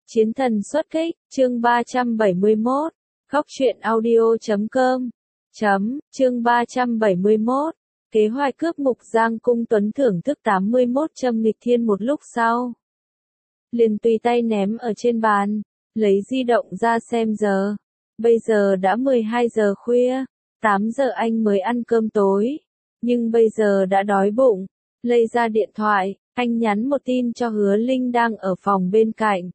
Chiến thần xuất kích, chương 371, góc truyện audio.com, chương 371, kế hoạch cướp mục Giang Cung Tuấn thưởng thức 81 châm nghịch thiên. Một lúc sau, liền tùy tay ném ở trên bàn, lấy di động ra xem giờ. Bây giờ đã 12 giờ khuya, 8 giờ anh mới ăn cơm tối, nhưng bây giờ đã đói bụng. Lấy ra điện thoại, anh nhắn một tin cho Hứa Linh đang ở phòng bên cạnh.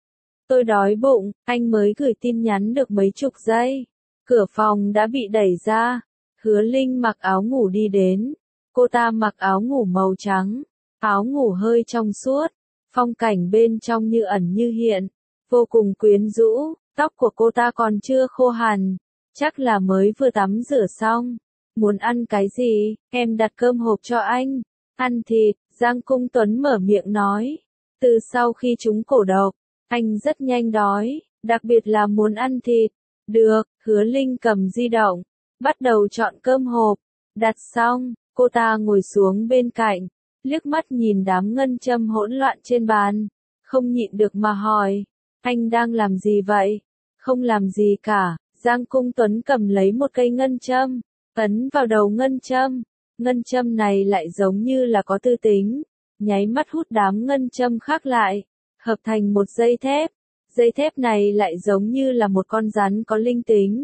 Tôi đói bụng, anh mới gửi tin nhắn được mấy chục giây. Cửa phòng đã bị đẩy ra. Hứa Linh mặc áo ngủ đi đến. Cô ta mặc áo ngủ màu trắng, áo ngủ hơi trong suốt, phong cảnh bên trong như ẩn như hiện, vô cùng quyến rũ. Tóc của cô ta còn chưa khô hẳn, chắc là mới vừa tắm rửa xong. Muốn ăn cái gì, em đặt cơm hộp cho anh. Ăn thịt, Giang Cung Tuấn mở miệng nói. Từ sau khi trúng cổ độc, anh rất nhanh đói, đặc biệt là muốn ăn thịt. Được, Hứa Linh cầm di động, bắt đầu chọn cơm hộp. Đặt xong, cô ta ngồi xuống bên cạnh, liếc mắt nhìn đám ngân châm hỗn loạn trên bàn, không nhịn được mà hỏi, anh đang làm gì vậy? Không làm gì cả. Giang Cung Tuấn cầm lấy một cây ngân châm, ấn vào đầu ngân châm. Ngân châm này lại giống như là có tư tính, nháy mắt hút đám ngân châm khác lại, hợp thành một dây thép. Dây thép này lại giống như là một con rắn có linh tính,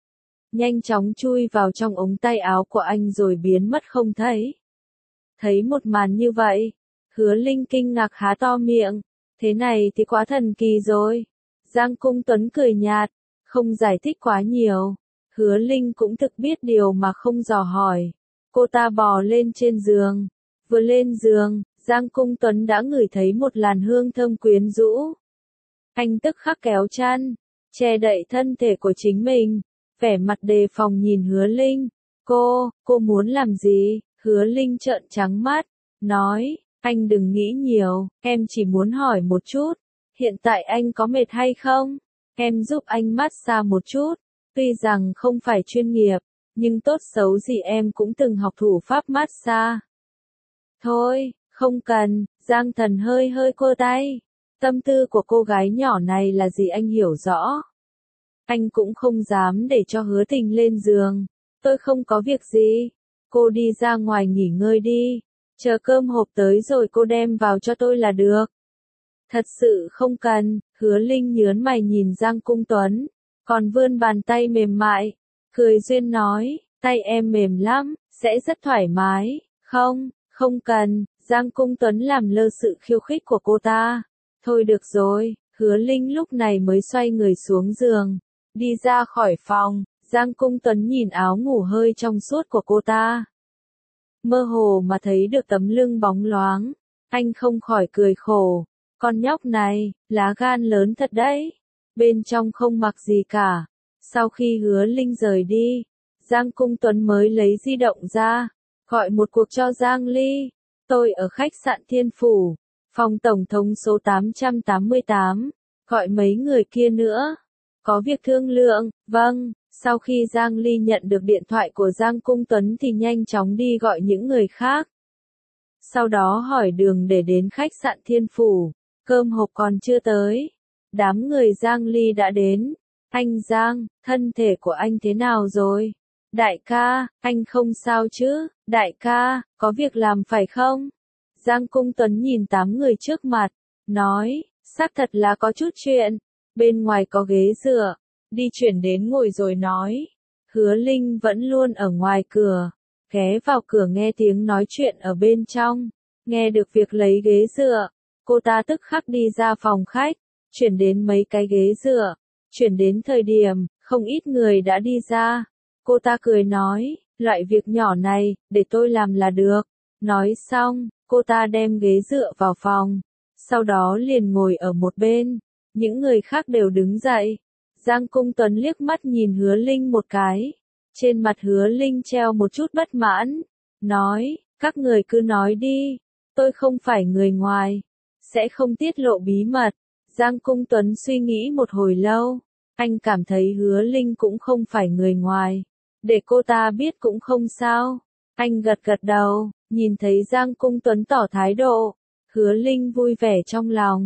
nhanh chóng chui vào trong ống tay áo của anh rồi biến mất không thấy. Thấy một màn như vậy, Hứa Linh kinh ngạc há to miệng, thế này thì quá thần kỳ rồi. Giang Cung Tuấn cười nhạt, không giải thích quá nhiều. Hứa Linh cũng thực biết điều mà không dò hỏi. Cô ta bò lên trên giường. Vừa lên giường, Giang Cung Tuấn đã ngửi thấy một làn hương thơm quyến rũ. Anh tức khắc kéo chăn, che đậy thân thể của chính mình, vẻ mặt đề phòng nhìn Hứa Linh. Cô muốn làm gì? Hứa Linh trợn trắng mắt, nói, anh đừng nghĩ nhiều, em chỉ muốn hỏi một chút. Hiện tại anh có mệt hay không? Em giúp anh massage một chút. Tuy rằng không phải chuyên nghiệp, nhưng tốt xấu gì em cũng từng học thủ pháp massage. Thôi, không cần. Giang Thần hơi cô tay. Tâm tư của cô gái nhỏ này là gì anh hiểu rõ. Anh cũng không dám để cho Hứa Tình lên giường. Tôi không có việc gì. Cô đi ra ngoài nghỉ ngơi đi. Chờ cơm hộp tới rồi cô đem vào cho tôi là được. Thật sự không cần. Hứa Linh nhớn mày nhìn Giang Cung Tuấn, còn vươn bàn tay mềm mại, cười duyên nói, tay em mềm lắm, sẽ rất thoải mái. Không cần. Giang Cung Tuấn làm lơ sự khiêu khích của cô ta. Thôi được rồi. Hứa Linh lúc này mới xoay người xuống giường, đi ra khỏi phòng. Giang Cung Tuấn nhìn áo ngủ hơi trong suốt của cô ta, mơ hồ mà thấy được tấm lưng bóng loáng. Anh không khỏi cười khổ. Con nhóc này, lá gan lớn thật đấy. Bên trong không mặc gì cả. Sau khi Hứa Linh rời đi, Giang Cung Tuấn mới lấy di động ra, gọi một cuộc cho Giang Ly. Tôi ở khách sạn Thiên Phủ, phòng tổng thống số 888, gọi mấy người kia nữa. Có việc thương lượng. Vâng. Sau khi Giang Ly nhận được điện thoại của Giang Cung Tuấn thì nhanh chóng đi gọi những người khác. Sau đó hỏi đường để đến khách sạn Thiên Phủ. Cơm hộp còn chưa tới. Đám người Giang Ly đã đến. Anh Giang, thân thể của anh thế nào rồi? Đại ca, anh không sao chứ? Đại ca, có việc làm phải không? Giang Cung Tuấn nhìn 8 người trước mặt, nói, xác thật là có chút chuyện. Bên ngoài có ghế dựa, đi chuyển đến ngồi rồi nói. Hứa Linh vẫn luôn ở ngoài cửa, ghé vào cửa nghe tiếng nói chuyện ở bên trong. Nghe được việc lấy ghế dựa, cô ta tức khắc đi ra phòng khách, chuyển đến mấy cái ghế dựa. Chuyển đến thời điểm, không ít người đã đi ra. Cô ta cười nói, loại việc nhỏ này, để tôi làm là được. Nói xong, cô ta đem ghế dựa vào phòng, sau đó liền ngồi ở một bên. Những người khác đều đứng dậy. Giang Cung Tuấn liếc mắt nhìn Hứa Linh một cái. Trên mặt Hứa Linh treo một chút bất mãn, nói, các người cứ nói đi, tôi không phải người ngoài, sẽ không tiết lộ bí mật. Giang Cung Tuấn suy nghĩ một hồi lâu, anh cảm thấy Hứa Linh cũng không phải người ngoài, để cô ta biết cũng không sao. Anh gật đầu, nhìn thấy Giang Cung Tuấn tỏ thái độ, Hứa Linh vui vẻ trong lòng,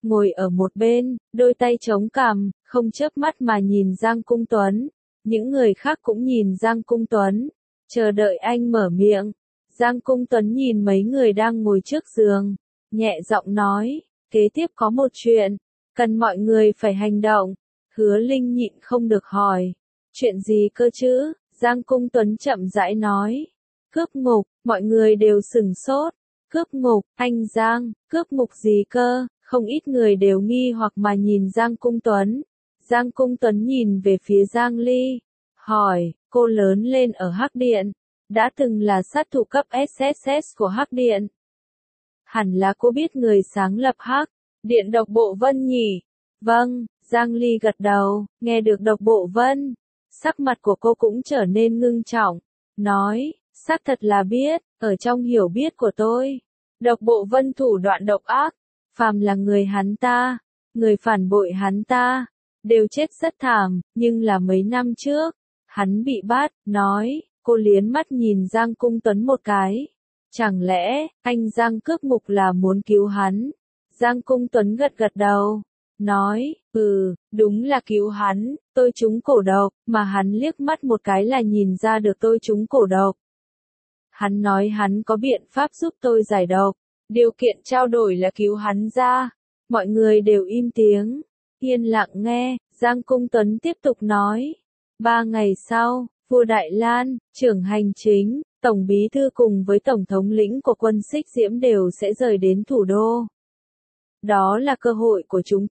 ngồi ở một bên, đôi tay chống cằm, không chớp mắt mà nhìn Giang Cung Tuấn. Những người khác cũng nhìn Giang Cung Tuấn, chờ đợi anh mở miệng. Giang Cung Tuấn nhìn mấy người đang ngồi trước giường, nhẹ giọng nói, kế tiếp có một chuyện, cần mọi người phải hành động. Hứa Linh nhịn không được hỏi, chuyện gì cơ chứ? Giang Cung Tuấn chậm rãi nói, cướp ngục, mọi người đều sửng sốt. Cướp ngục, anh Giang, cướp ngục gì cơ? Không ít người đều nghi hoặc mà nhìn Giang Cung Tuấn. Giang Cung Tuấn nhìn về phía Giang Ly, hỏi, cô lớn lên ở Hắc Điện, đã từng là sát thủ cấp SSS của Hắc Điện. Hẳn là cô biết người sáng lập Hắc Điện Độc Bộ Vân nhỉ? Vâng, Giang Ly gật đầu, nghe được Độc Bộ Vân. Sắc mặt của cô cũng trở nên ngưng trọng, nói, xác thật là biết, ở trong hiểu biết của tôi. Độc Bộ Vân thủ đoạn độc ác, phàm là người hắn ta, người phản bội hắn ta, đều chết rất thảm, nhưng là mấy năm trước, hắn bị bắt, nói, cô liến mắt nhìn Giang Cung Tuấn một cái. Chẳng lẽ, anh Giang cướp ngục là muốn cứu hắn? Giang Cung Tuấn gật gật đầu, nói, đúng là cứu hắn, tôi trúng cổ độc, mà hắn liếc mắt một cái là nhìn ra được tôi trúng cổ độc. Hắn nói hắn có biện pháp giúp tôi giải độc, điều kiện trao đổi là cứu hắn ra. Mọi người đều im tiếng, yên lặng nghe. Giang Cung Tuấn tiếp tục nói, 3 ngày sau, vua Đại Lan, trưởng hành chính, tổng bí thư cùng với tổng thống lĩnh của quân Xích Diễm đều sẽ rời đến thủ đô. Đó là cơ hội của chúng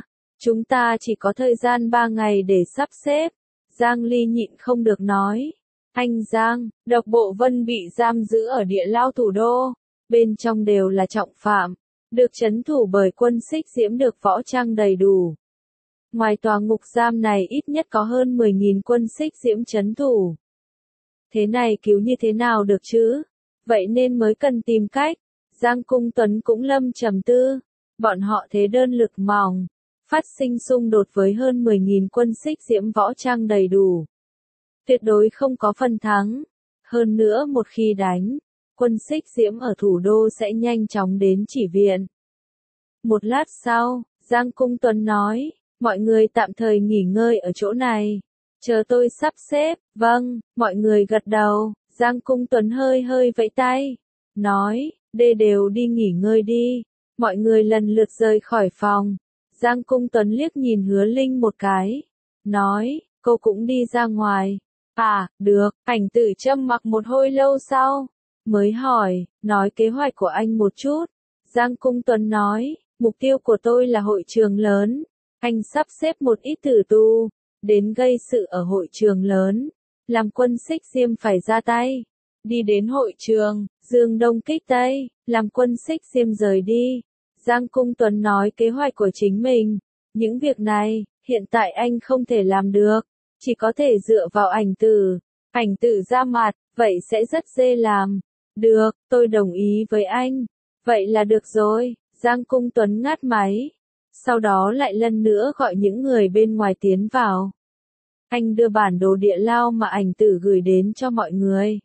ta chỉ có thời gian 3 ngày để sắp xếp. Giang Ly nhịn không được nói, anh Giang, Độc Bộ Vân bị giam giữ ở địa lao thủ đô, bên trong đều là trọng phạm, được trấn thủ bởi quân Xích Diễm được võ trang đầy đủ. Ngoài tòa ngục giam này ít nhất có hơn 10.000 quân Xích Diễm trấn thủ. Thế này cứu như thế nào được chứ? Vậy nên mới cần tìm cách. Giang Cung Tuấn cũng lâm trầm tư. Bọn họ thế đơn lực mỏng, phát sinh xung đột với hơn 10.000 quân Xích Diễm võ trang đầy đủ. Tuyệt đối không có phần thắng. Hơn nữa một khi đánh, quân Xích Diễm ở thủ đô sẽ nhanh chóng đến chỉ viện. Một lát sau, Giang Cung Tuấn nói, mọi người tạm thời nghỉ ngơi ở chỗ này, chờ tôi sắp xếp. Vâng, mọi người gật đầu. Giang Cung Tuấn hơi hơi vẫy tay, nói, đều đi nghỉ ngơi đi. Mọi người lần lượt rời khỏi phòng. Giang Cung Tuấn liếc nhìn Hứa Linh một cái, nói, cô cũng đi ra ngoài. À, được. Ảnh Tử trầm mặc một hồi lâu sau, mới hỏi, nói kế hoạch của anh một chút. Giang Cung Tuấn nói, mục tiêu của tôi là hội trường lớn. Anh sắp xếp một ít tử tù, đến gây sự ở hội trường lớn, làm quân Xích Diễm phải ra tay. Đi đến hội trường, dương đông kích tây, làm quân Xích Diễm rời đi. Giang Cung Tuấn nói kế hoạch của chính mình. Những việc này, hiện tại anh không thể làm được, chỉ có thể dựa vào Ảnh Tử. Ảnh Tử ra mặt, vậy sẽ rất dễ làm. Được, tôi đồng ý với anh. Vậy là được rồi. Giang Cung Tuấn ngắt máy. Sau đó lại lần nữa gọi những người bên ngoài tiến vào. Anh đưa bản đồ địa lao mà Ảnh Tử gửi đến cho mọi người.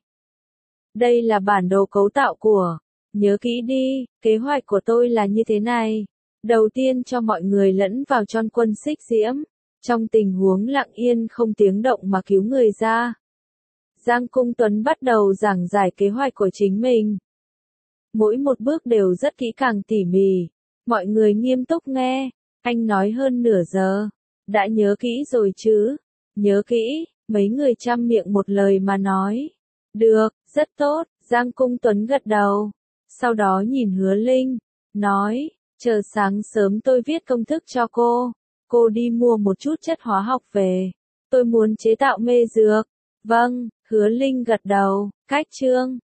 Đây là bản đồ cấu tạo của. Nhớ kỹ đi, kế hoạch của tôi là như thế này. Đầu tiên cho mọi người lẫn vào trong quân Xích Diễm. Trong tình huống lặng yên không tiếng động mà cứu người ra. Giang Cung Tuấn bắt đầu giảng giải kế hoạch của chính mình. Mỗi một bước đều rất kỹ càng tỉ mỉ. Mọi người nghiêm túc nghe. Anh nói hơn nửa giờ. Đã nhớ kỹ rồi chứ? Nhớ kỹ. Mấy người chăm miệng một lời mà nói. Được, rất tốt. Giang Cung Tuấn gật đầu. Sau đó nhìn Hứa Linh, nói, chờ sáng sớm tôi viết công thức cho cô. Cô đi mua một chút chất hóa học về. Tôi muốn chế tạo mê dược. Vâng, Hứa Linh gật đầu. Cách chương